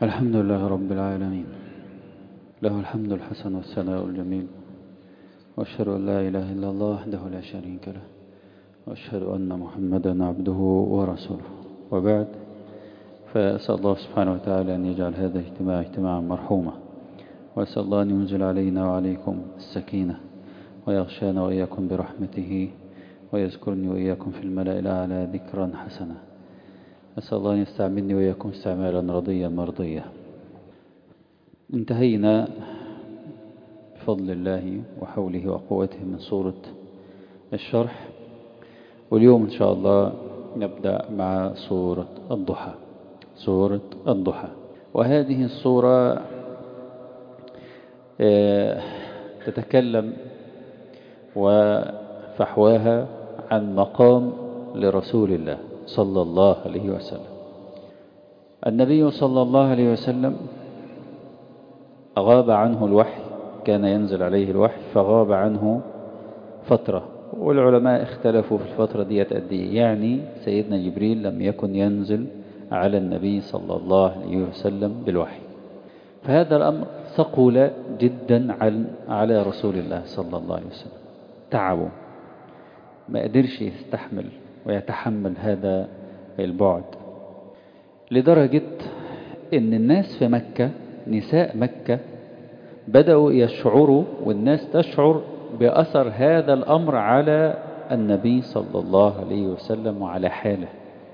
الحمد لله رب العالمين، له الحمد الحسن والثناء الجميل، وأشهد أن لا إله إلا الله وحده لا شريك له، وأشهد أن محمدا عبده ورسوله، وبعد، فأسأل الله سبحانه وتعالى أن يجعل هذا الاجتماع اجتماعا مرحوما، وأسأل الله أن ينزل علينا وعليكم السكينة، ويغشانا وإياكم برحمته، ويذكرني وإياكم في الملأ الأعلى ذكرا حسنا. أسأل الله أن يستعملني وإياكم استعمالا رضيا مرضيا. انتهينا بفضل الله وحوله وقوته من سورة الشرح، واليوم إن شاء الله نبدأ مع سورة الضحى. سورة الضحى، وهذه السورة تتكلم وفحواها عن مقام لرسول الله صلى الله عليه وسلم. النبي صلى الله عليه وسلم غاب عنه الوحي، كان ينزل عليه الوحي فغاب عنه فترة، والعلماء اختلفوا في الفترة دي قد ايه. يعني سيدنا جبريل لم يكن ينزل على النبي صلى الله عليه وسلم بالوحي، فهذا الأمر ثقل جدا على رسول الله صلى الله عليه وسلم. تعبه، ما قدرش يستحمل ويتحمل هذا البعد، لدرجة ان الناس في مكة، نساء مكة، بدأوا يشعروا والناس تشعر بأثر هذا الأمر على النبي صلى الله عليه وسلم وعلى حاله.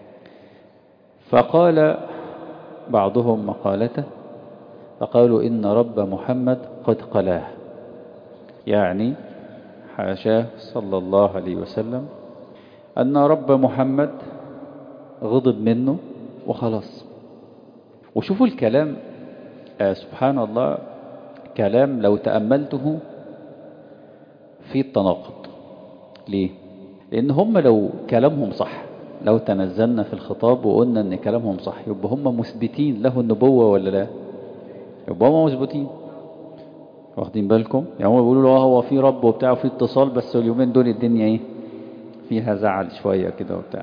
فقال بعضهم مقالته فقالوا إن رب محمد قد قلاه، يعني حاشاه صلى الله عليه وسلم أن رب محمد غضب منه وخلاص. وشوفوا الكلام، سبحان الله، كلام لو تأملته في التناقض. ليه؟ لأن هم لو كلامهم صح، لو تنزلنا في الخطاب وقلنا أن كلامهم صح، يبقى هم مثبتين له النبوة ولا لا؟ يبقى هم مثبتين، واخدين بالكم؟ يعني هم بيقولوا له هو في رب وبتاع وفي اتصال، بس اليومين دول الدنيا ايه فيها زعل شوية كده وبتاع.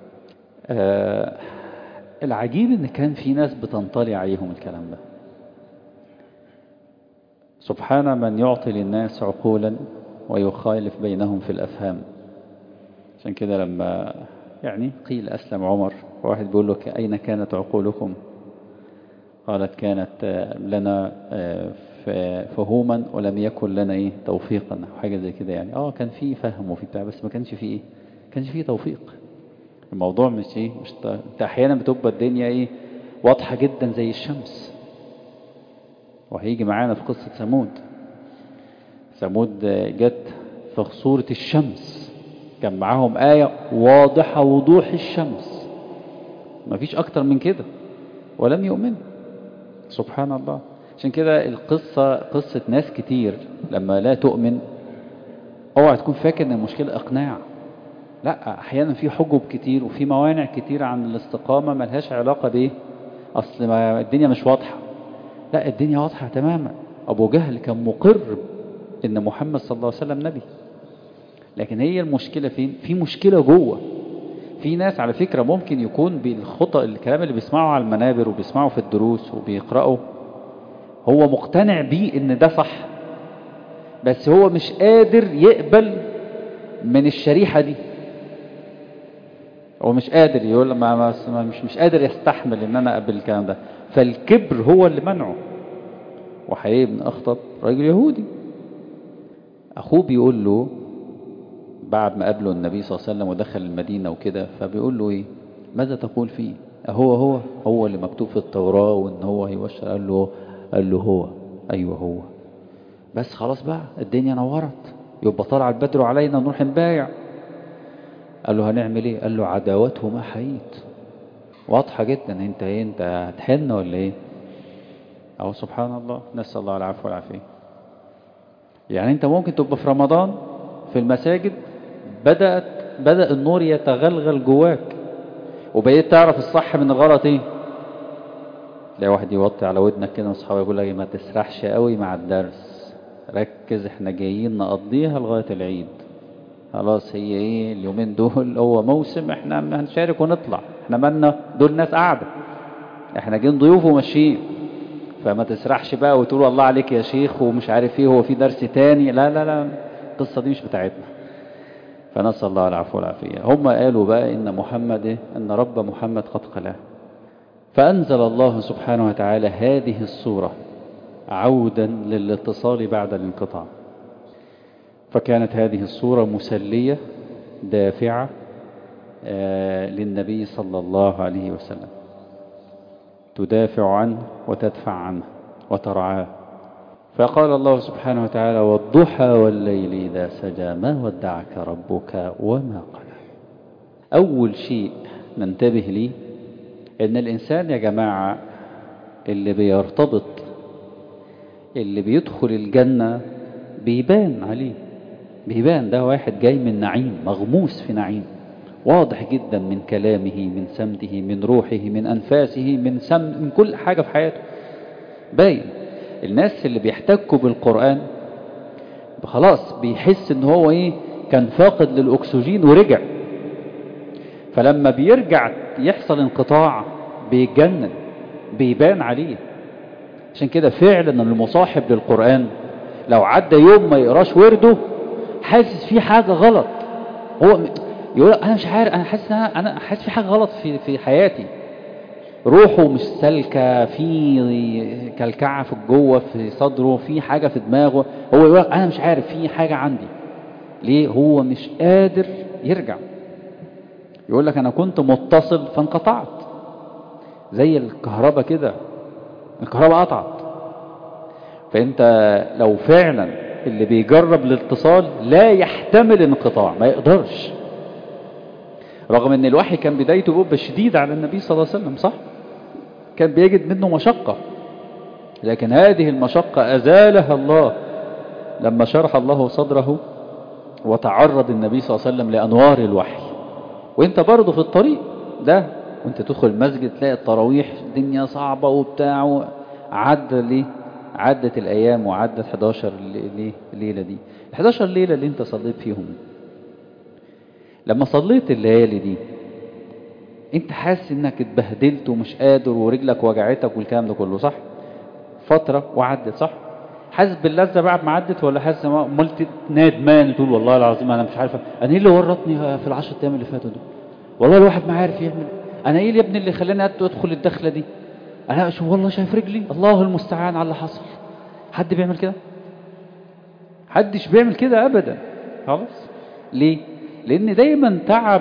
العجيب ان كان في ناس بتنطلي عليهم الكلام ده. سبحان من يعطي للناس عقولا ويخالف بينهم في الأفهام. عشان كده لما يعني قيل أسلم عمر، واحد بيقول له أين كانت عقولكم؟ قالت كانت لنا فهوما ولم يكن لنا ايه توفيقا، أو حاجة زي كده. يعني كان في فهم وفي بتاع، بس ما كانش فيه ايه، كانش فيه توفيق. الموضوع مش ايه، مش انت احيانا بتبقى الدنيا ايه واضحة جدا زي الشمس. وهيجي معانا في قصة ثمود جت في صورة الشمس، كان معاهم آية واضحة وضوح الشمس، ما فيش أكتر من كده، ولم يؤمن. سبحان الله. عشان كده القصة قصة ناس كتير لما لا تؤمن، اوعى تكون فاكر ان المشكلة اقناع. لا، احيانا في حجب كتير وفي موانع كتير عن الاستقامة ملهاش علاقة بايه، اصل ما الدنيا مش واضحة. لا، الدنيا واضحة تماما. ابو جهل كان مقر ان محمد صلى الله عليه وسلم نبي، لكن هي المشكلة فين؟ في مشكلة جوه. في ناس على فكرة ممكن يكون بالخطأ، الكلام اللي بيسمعه على المنابر وبيسمعه في الدروس وبيقرأه، هو مقتنع بيه ان ده صح، بس هو مش قادر يقبل من الشريحة دي. هو مش قادر، يقول مش قادر يستحمل ان انا اقبل الكلام ده، فالكبر هو اللي منعه. وحيي بن أخطب راجل يهودي، اخوه بيقول له بعد ما قابله النبي صلى الله عليه وسلم ودخل المدينة وكده، فبيقول له ايه، ماذا تقول فيه؟ هو اللي مكتوب في التوراة وان هو هيبشر؟ قال له هو. ايوه هو. بس خلاص بقى الدنيا نورت، يبقى طلع البدر علينا نروح نبايع. قال له هنعمل ايه؟ قال له عداوته ما حييت. واضحة جدا. انت هتحن ولا ايه؟ اهو سبحان الله، نسأل الله العفو والعافية. يعني انت ممكن تبقى في رمضان في المساجد، بدأ النور يتغلغل جواك، وبقيت تعرف الصح من الغلط ايه. تلاقي واحد يوطي على ودنك كده واصحابه يقول لك ما تسرحش قوي مع الدرس، ركز، احنا جايين نقضيها لغاية العيد، خلاص هي ايه اليومين دول هو موسم، احنا هنشارك ونطلع، احنا مالنا، دول ناس قاعدة، احنا جايين ضيوف وماشيين. فما تسرحش بقى وتقول الله عليك يا شيخ ومش عارف ايه، هو في درس تاني. لا لا لا، القصة دي مش بتاعتنا. فنسأل الله العفو والعافية. هم قالوا بقى إن محمد إيه؟ إن رب محمد قد قلاه. فأنزل الله سبحانه وتعالى هذه السورة عودا للاتصال بعد الانقطاع. فكانت هذه السورة مسلية دافعة للنبي صلى الله عليه وسلم، تدافع عنه وتدفع عنه وترعاه. فقال الله سبحانه وتعالى: والضحى والليل إذا سجى ما ودعك ربك وما قلى. أول شيء ننتبه ليه إن الإنسان يا جماعة اللي بيرتبط، اللي بيدخل الجنة بيبان عليه، بيبان ده واحد جاي من نعيم، مغموس في نعيم، واضح جدا من كلامه، من سمته، من روحه، من أنفاسه، من كل حاجة في حياته باين. الناس اللي بيحتكوا بالقرآن خلاص بيحس ان هو ايه، كان فاقد للأكسجين ورجع، فلما بيرجع يحصل انقطاع بيتجنن، بيبان عليه. عشان كده فعلا المصاحب للقرآن لو عدى يوم ما يقراش ورده حاسس فيه حاجة غلط. هو يقول انا مش عارف، انا حاسس في حاجة غلط في حياتي، روحه مش سالكة، في كلكعة في جوه في صدره، في حاجة في دماغه. هو يقول انا مش عارف، في حاجة عندي. ليه؟ هو مش قادر يرجع. يقول لك انا كنت متصل فانقطعت، زي الكهرباء كده، الكهرباء قطعت. فانت لو فعلا اللي بيجرب الاتصال لا يحتمل انقطاع، ما يقدرش، رغم ان الوحي كان بدايته بيبقى شديد على النبي صلى الله عليه وسلم، صح؟ كان بيجد منه مشقة، لكن هذه المشقة أزالها الله لما شرح الله صدره وتعرض النبي صلى الله عليه وسلم لأنوار الوحي. وانت برضه في الطريق ده وانت تدخل المسجد تلاقي التراويح الدنيا صعبة وبتاع، عدت الأيام وعدت 11 ليلة دي، 11 ليلة اللي انت صليت فيهم. لما صليت الليالي دي انت حاسس انك اتبهدلت ومش قادر ورجلك وجعتك والكلام ده كله، صح؟ فترة وعدت، صح؟ حاسس باللذة بعد ما عدت، ولا حاسس ملت ندمان تقول والله العظيم انا مش عارف انا ايه اللي ورطني في ال10 ايام اللي فاتوا دول، والله الواحد ما عارف يعمل، انا ايه يا ابني اللي خلاني ادخل الدخلة دي، انا شوف والله شايف رجلي، الله المستعان على اللي حصل. حد بيعمل كده؟ حدش بيعمل كده ابدا. خلاص. ليه؟ لان دايما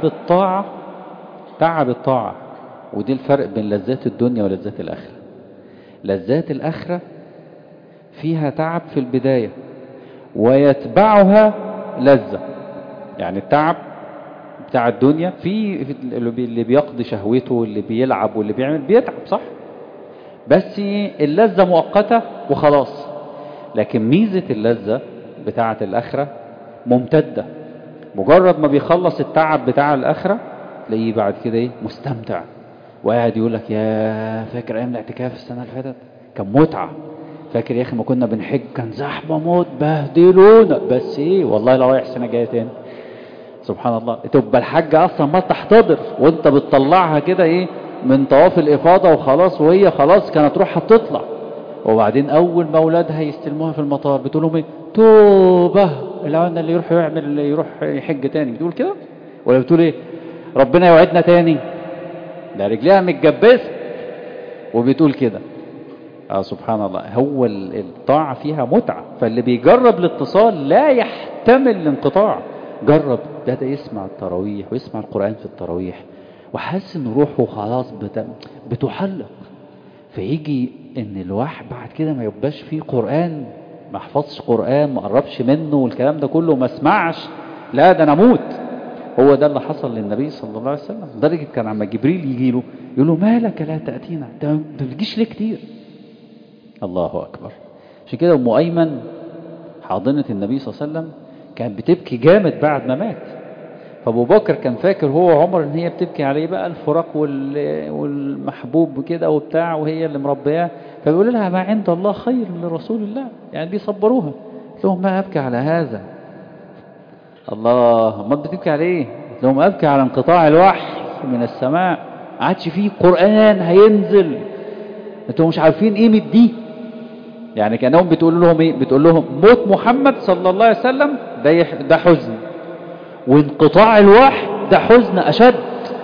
تعب الطاعة، ودي الفرق بين لذات الدنيا ولذات الآخرة. لذات الآخرة فيها تعب في البداية ويتبعها لذة. يعني التعب بتاع الدنيا في اللي بيقضي شهوته واللي بيلعب واللي بيعمل بيتعب، صح؟ بس اللذة مؤقتة وخلاص. لكن ميزة اللذة بتاعة الآخرة ممتدة، مجرد ما بيخلص التعب بتاع الآخرة تلاقيه بعد كده ايه، مستمتع وقاعد يقول لك يا فاكر ايام الاعتكاف السنة اللي فاتت كان متعة، فاكر يا اخي ما كنا بنحج كان زحمة موت بهدلونا، بس ايه والله لو رايح السنة الجاية تاني. سبحان الله، تبقى الحاجة اصلا ما تحتضر وانت بتطلعها كده ايه من طواف الافاضة وخلاص، وهي خلاص كانت روحها بتطلع، وبعدين اول ما اولادها يستلموها في المطار بتقول لهم ايه، توبة العنا اللي يروح يحج تاني، بتقول كده ولا بتقول ايه، ربنا يوعدنا تاني؟ ده رجليها متجبسة وبتقول كده. سبحان الله، هو الطاعة فيها متعة. فاللي بيجرب الاتصال لا يحتمل الانقطاع. جرب ده يسمع التراويح ويسمع القرآن في التراويح وحاسس ان روحه خلاص بتحلق، فيجي ان الواحد بعد كده ما يبقاش فيه قرآن، ما حفظش قرآن، ما قربش منه والكلام ده كله، ما اسمعش، لا ده انا اموت. هو ده اللي حصل للنبي صلى الله عليه وسلم، لدرجة كان عما جبريل يجي له يقول له مالك لا تأتينا، انت ما بتجيش ليه كتير؟ الله أكبر. عشان كده أم أيمن حاضنة النبي صلى الله عليه وسلم كانت بتبكي جامد بعد ما مات، فأبو بكر كان فاكر هو عمر ان هي بتبكي عليه بقى الفراق والمحبوب وكده وبتاع، وهي اللي مربياه، فبيقول لها ما عند الله خير لرسول الله، يعني بيصبروها. قلت لهم ما أبكي على هذا، الله ما بتبكي على ايه؟ قلت لهم أبكي على انقطاع الوحي من السماء، عادش فيه قرآن هينزل، انتوا مش عارفين قيمة دي، يعني كأنهم بتقول لهم ايه؟ بتقول لهم موت محمد صلى الله عليه وسلم ده حزن، وانقطاع الوحي ده حزن أشد.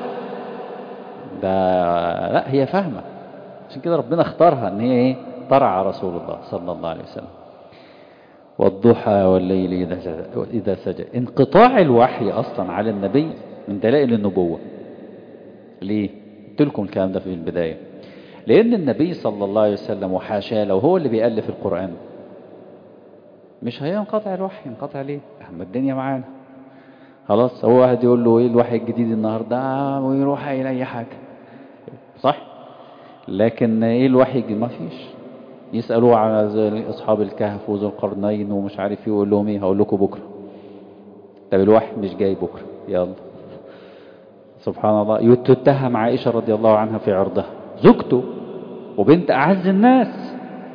ده لا، هي فاهمة، عشان كده ربنا اختارها ان هي ايه؟ ترعى رسول الله صلى الله عليه وسلم. والضحى والليل إذا سجى. انقطاع الوحي أصلا على النبي من دلائل النبوة. ليه؟ قلت لكم الكلام ده في البداية. لأن النبي صلى الله عليه وسلم وحاشاه لو هو اللي بيألف القرآن مش هينقطع الوحي. ينقطع ليه؟ أما الدنيا معانا خلاص. هو واحد يقول له ايه الوحي الجديد النهارده ويروح إلى أي حاجة، صح؟ لكن ايه الوحي الجديد؟ ما فيش. يسألوه على أصحاب الكهف وذو القرنين ومش عارف ايه، يقول لهم ايه؟ هقول لكم بكرة. طب الوحي مش جاي بكرة، يلا. سبحان الله. تتهم عائشة رضي الله عنها في عرضها، زوجته وبنت أعز الناس،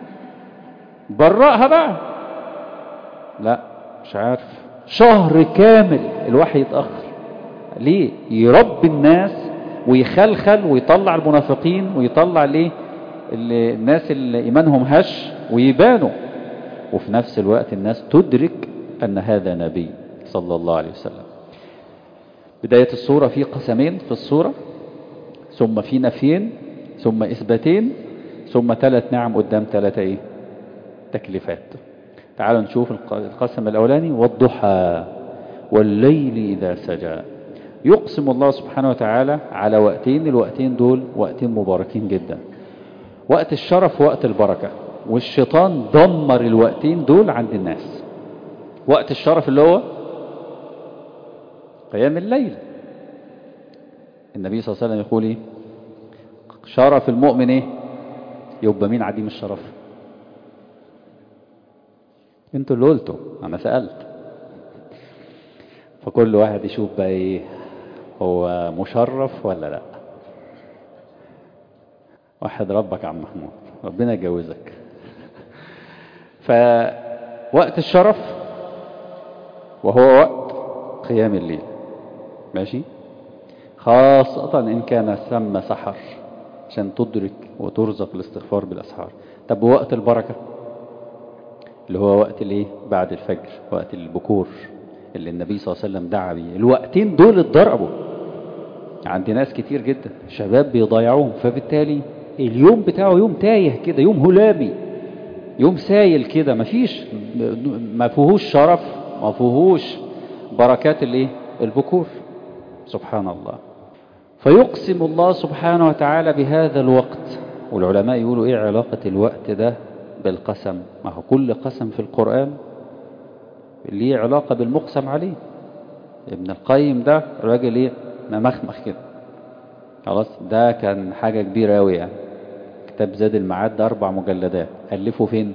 برأها بقى. لا مش عارف، شهر كامل الوحي يتأخر. ليه؟ يربي الناس ويخلخل ويطلع المنافقين ويطلع ليه الناس اللي إيمانهم هش ويبانوا، وفي نفس الوقت الناس تدرك أن هذا نبي صلى الله عليه وسلم. بداية السورة في قسمين في السورة، ثم في نفيين، ثم إثباتين، ثم 3 نعم قدام 3 إيه؟ تكليفات. تعالوا نشوف القسم الأولاني. والضحى والليل إذا سجى. يقسم الله سبحانه وتعالى على وقتين. الوقتين دول وقتين مباركين جدا، وقت الشرف ووقت البركة، والشيطان دمر الوقتين دول عند الناس. وقت الشرف اللي هو قيام الليل. النبي صلى الله عليه وسلم يقول ايه؟ شرف المؤمن ايه؟ يبقى مين عديم الشرف؟ انتوا اللي قلتوا، انا سألت. فكل واحد يشوف بقى ايه هو مشرف ولا لا. واحد ربك يا عم محمود، ربنا يجوزك. فوقت الشرف وهو وقت قيام الليل، ماشي، خاصة إن كان ثم سحر عشان تدرك وترزق الاستغفار بالأسحار. طب وقت البركة اللي هو وقت الايه؟ بعد الفجر، وقت البكور اللي النبي صلى الله عليه وسلم دعا بيه. الوقتين دول اتضربوا عند ناس كتير جدا، شباب بيضيعوهم، فبالتالي اليوم بتاعه يوم تايه كده، يوم هلامي، يوم سايل كده، ما فيهوش شرف، ما فيهوش بركات الايه؟ البكور. سبحان الله. فيقسم الله سبحانه وتعالى بهذا الوقت. والعلماء يقولوا ايه علاقة الوقت ده بالقسم؟ ما هو كل قسم في القرآن ليه علاقة بالمقسم عليه. ابن القيم ده راجل ايه؟ ممخمخ كده خلاص. ده كان حاجة كبيرة اوي يعني. كتاب زاد المعاد ده 4 مجلدات. ألفه فين؟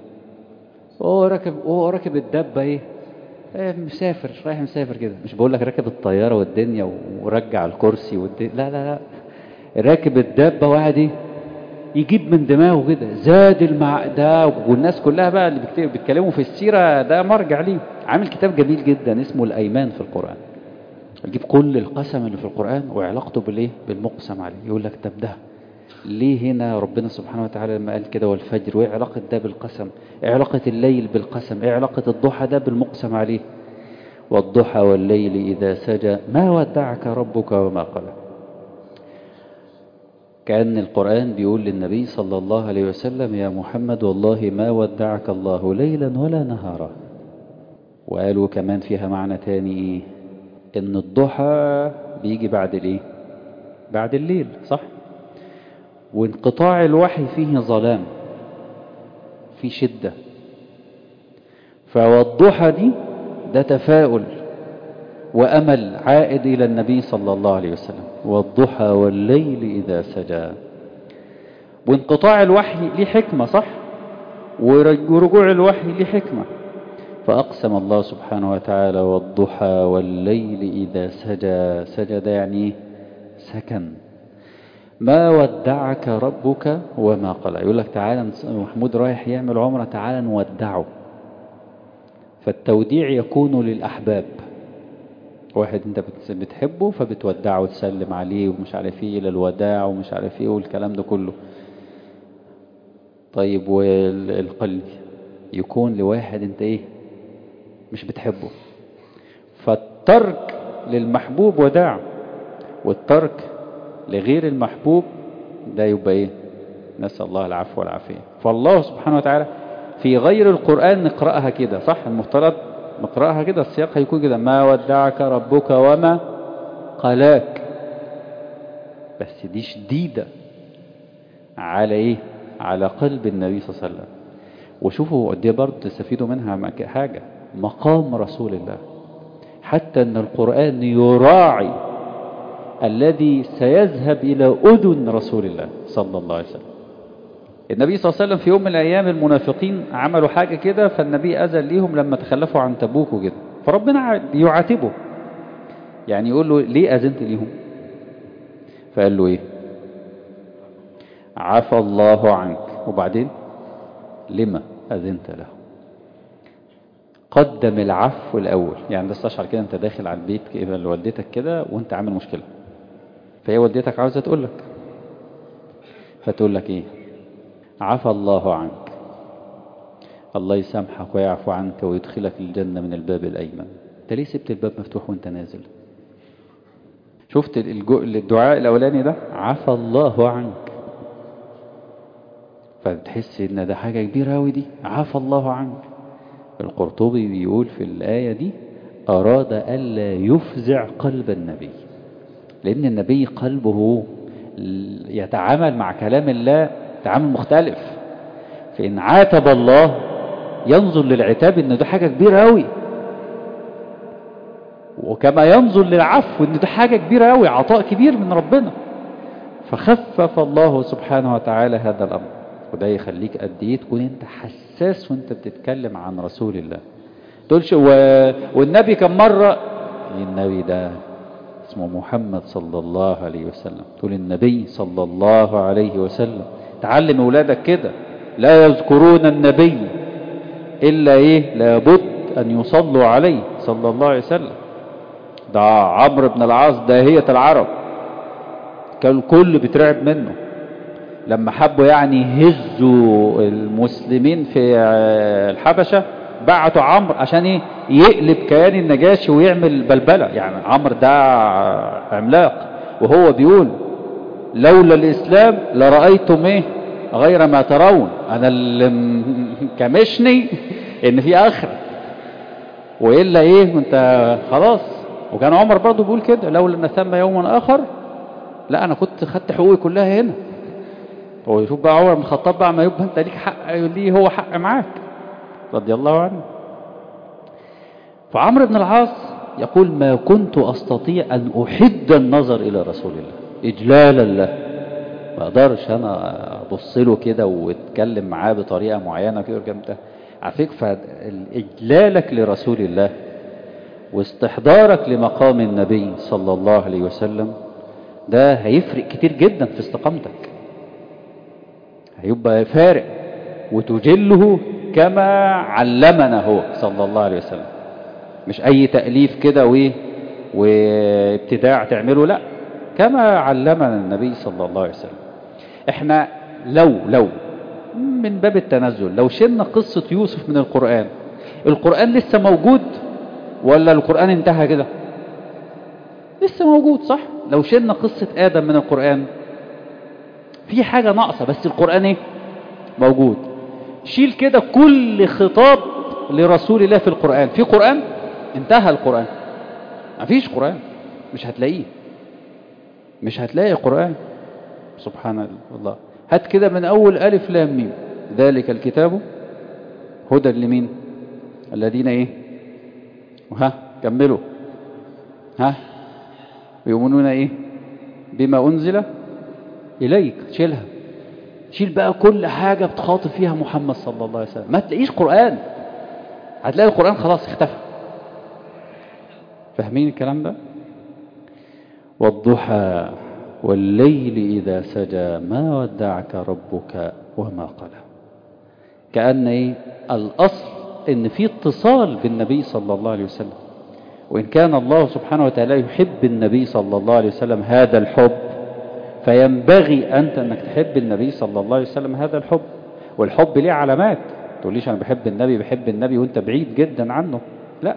راكب الدبة ايه؟ مسافر، رايح مسافر كده. مش بقول لك راكب الطيارة والدنيا ورجع الكرسي لا لا لا، راكب الدبة واحد ايه؟ يجيب من دماغه كده. زاد ده، والناس كلها بقى اللي بيتكلموا في السيرة ده مرجع ليه. عامل كتاب جميل جدا اسمه الأيمان في القرآن. يجيب كل القسم اللي في القرآن وعلاقته بالايه؟ بالمقسم عليه. يقول لك طب ده ليه هنا ربنا سبحانه وتعالى لما قال كده والفجر، وايه علاقة ده بالقسم؟ ايه علاقة الليل بالقسم؟ ايه علاقة الضحى ده بالمقسم عليه؟ والضحى والليل إذا سجى ما ودعك ربك وما قلى. كأن القرآن بيقول للنبي صلى الله عليه وسلم يا محمد والله ما ودعك الله ليلا ولا نهارا. وقالوا كمان فيها معنى تاني ايه؟ ان الضحى بيجي بعد الايه؟ بعد الليل، صح؟ وانقطاع الوحي فيه ظلام، في شدة. فالضحى دي ده تفاؤل وأمل عائد إلى النبي صلى الله عليه وسلم. والضحى والليل إذا سجى. وانقطاع الوحي ليه حكمة، صح؟ ورجوع الوحي ليه حكمة. فأقسم الله سبحانه وتعالى والضحى والليل إذا سجى. سجى ده يعني سكن. ما ودعك ربك وما قلى. يقول لك تعالى محمود رايح يعمل عمرة، تعالى نودعه. فالتوديع يكون للأحباب. واحد انت بتحبه فبتودعه وتسلم عليه ومش عارف ايه، الى الوداع ومش عارف ايه والكلام ده كله. طيب والقلب يكون لواحد انت ايه مش بتحبه، فالترك للمحبوب وداع، والترك لغير المحبوب ده يبقى ايه؟ نسأل الله العفو والعافية. فالله سبحانه وتعالى في غير القرآن نقرأها كده صح، المفترض نقرأها كده، السياق هيكون كده: ما ودعك ربك وما قلاك. بس دي شديدة على ايه؟ على قلب النبي صلى الله عليه وسلم. وشوفوا دي برضه تستفيدوا منها حاجة، مقام رسول الله، حتى ان القرآن يراعي الذي سيذهب إلى أذن رسول الله صلى الله عليه وسلم. النبي صلى الله عليه وسلم في يوم من الأيام المنافقين عملوا حاجة كده، فالنبي أذن ليهم لما تخلفوا عن تبوك وكده، فربنا يعاتبه، يعني يقول له ليه أذنت ليهم؟ فقال له إيه؟ عفى الله عنك. وبعدين لما أذنت له؟ قدم العفو الأول. يعني ده استشعر كده أنت داخل على البيت كده لوالدتك كده وأنت عامل مشكلة، فهي والدتك عاوزة تقول لك، فتقول لك إيه؟ عفى الله عنك، الله يسامحك ويعفو عنك ويدخلك الجنة من الباب الأيمن. أنت ليه سبت الباب مفتوح وأنت نازل؟ شفت الدعاء الأولاني ده؟ عفى الله عنك. فتحس إن ده حاجة كبيرة أوي دي، عفى الله عنك. القرطبي بيقول في الآية دي أراد ألا يفزع قلب النبي، لأن النبي قلبه يتعامل مع كلام الله تعامل مختلف، فإن عاتب الله ينظر للعتاب إن ده حاجة كبيرة أوي، وكما ينظر للعفو إن ده حاجة كبيرة أوي، عطاء كبير من ربنا. فخفف الله سبحانه وتعالى هذا الأمر. وده يخليك قد ايه تكون انت حساس وانت بتتكلم عن رسول الله. تقولش والنبي كم مرة؟ النبي ده اسمه محمد صلى الله عليه وسلم، تقول النبي صلى الله عليه وسلم. تعلم اولادك كده، لا يذكرون النبي الا ايه؟ لابد ان يصلوا عليه صلى الله عليه وسلم. ده عمرو بن العاص داهية العرب كان الكل بيترعب منه، لما حبوا يعني يهزوا المسلمين في الحبشة بعتوا عمرو عشان ايه؟ يقلب كيان النجاشي ويعمل بلبلة. يعني عمرو ده عملاق، وهو بيقول لولا الإسلام لرأيتم ايه غير ما ترون. انا اللي كمشني ان في آخرة، وإلا ايه انت خلاص. وكان عمر برضو بيقول كده، لولا ان ثم يوما آخر لا انا كنت خدت حقوقي كلها هنا. هو يشوف بقى عمر بن الخطاب بقى ما يبقى انت ليك حق، ليه هو حق معاك رضي الله عنه. فعمرو بن العاص يقول ما كنت أستطيع أن أحد النظر إلى رسول الله إجلالا له، ما أقدرش أنا أبص له كده واتكلم معاه بطريقة معينة كده جامدة على فكرة. فإجلالك لرسول الله واستحضارك لمقام النبي صلى الله عليه وسلم ده هيفرق كتير جدا في استقامتك، هيبقى فارق، وتجله كما علمنا هو صلى الله عليه وسلم. مش أي تأليف كده وابتداع تعمله، لا، كما علمنا النبي صلى الله عليه وسلم. احنا لو من باب التنزل لو شلنا قصة يوسف من القرآن، القرآن لسه موجود ولا القرآن انتهى كده؟ لسه موجود صح؟ لو شلنا قصة آدم من القرآن في حاجة ناقصة، بس القرآن ايه؟ موجود. شيل كده كل خطاب لرسول الله في القرآن، في قرآن؟ انتهى القرآن، مفيش قرآن، مش هتلاقيه، مش هتلاقي قرآن سبحان الله. هات كده من أول ألف لام ميم، ذلك الكتاب هدى لمين؟ الذين ايه؟ وها كملوا، ها يؤمنون ايه؟ بما أنزل إليك. شيلها، شيل بقى كل حاجة بتخاطب فيها محمد صلى الله عليه وسلم، ما تلاقيش قرآن، هتلاقي القرآن خلاص اختفى. فاهمين الكلام ده؟ والضحى والليل إذا سجى ما ودعك ربك وما قلى. كأن ايه؟ الأصل ان في اتصال بالنبي صلى الله عليه وسلم، وإن كان الله سبحانه وتعالى يحب النبي صلى الله عليه وسلم هذا الحب، فينبغي أنت أنك تحب النبي صلى الله عليه وسلم هذا الحب. والحب ليه علامات. تقوليش أنا بحب النبي وأنت بعيد جدا عنه، لا.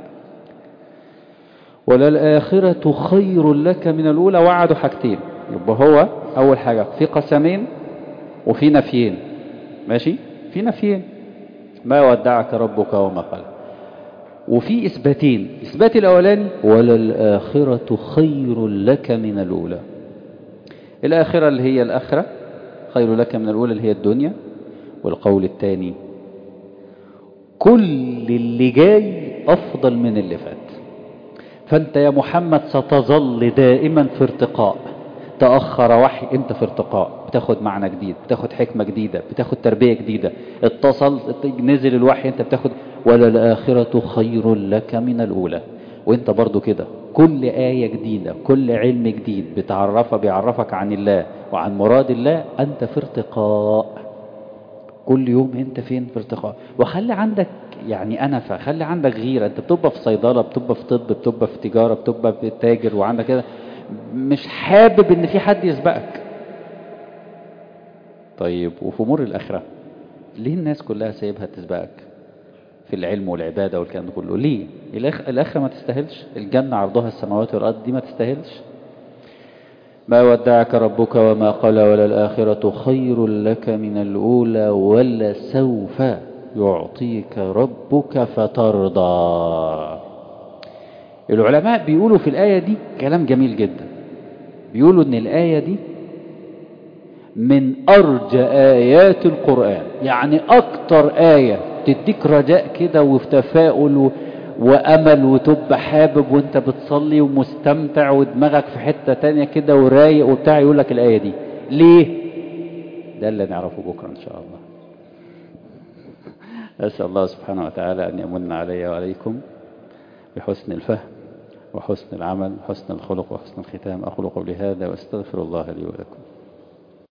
وللآخرة خير لك من الأولى. وعدوا حاجتين، يبقى هو أول حاجة في قسمين وفي نفيين، ماشي، في نفيين، ما ودعك ربك وما قال، وفي إثباتين. إثبات الأولاني وللآخرة خير لك من الأولى. الآخرة اللي هي الآخرة خير لك من الأولى اللي هي الدنيا. والقول الثاني كل اللي جاي أفضل من اللي فات. فأنت يا محمد ستظل دائما في ارتقاء. تأخر وحي، أنت في ارتقاء، بتاخد معنى جديد، بتاخد حكمة جديدة، بتاخد تربية جديدة. اتصل نزل الوحي، أنت بتاخد. وللآخرة خير لك من الأولى. وأنت برضو كده، كل آية جديدة، كل علم جديد بيعرفك عن الله وعن مراد الله، أنت في ارتقاء. كل يوم أنت فين؟ في ارتقاء. وخلي عندك يعني أنفة، خلي عندك غيرة. أنت بتبقى في صيدلة، بتبقى في طب، بتبقى في تجارة، بتبقى في تاجر، وعندك كده مش حابب ان في حد يسبقك. طيب وفي امور الاخره ليه الناس كلها سايبها تسبقك في العلم والعباده والكلام ده كله؟ ليه؟ الاخره ما تستاهلش؟ الجنه عرضها السماوات والارض دي ما تستاهلش؟ ما ودعك ربك وما قال وللآخرة خير لك من الأولى ولسوف يعطيك ربك فترضى. العلماء بيقولوا في الآية دي كلام جميل جدا. بيقولوا ان الآية دي من أرجى آيات القرآن، يعني أكتر آية تديك رجاء كده وتفاؤل وأمل، وتبقى حابب وانت بتصلي ومستمتع ودماغك في حتة تانية كده ورايق وبتاع. يقولك الآية دي ليه؟ ده اللي نعرفه بكرة إن شاء الله. أسأل الله سبحانه وتعالى أن يمن علي وعليكم بحسن الفهم وحسن العمل وحسن الخلق وحسن الختام. أقول قولي هذا وأستغفر الله لي ولكم.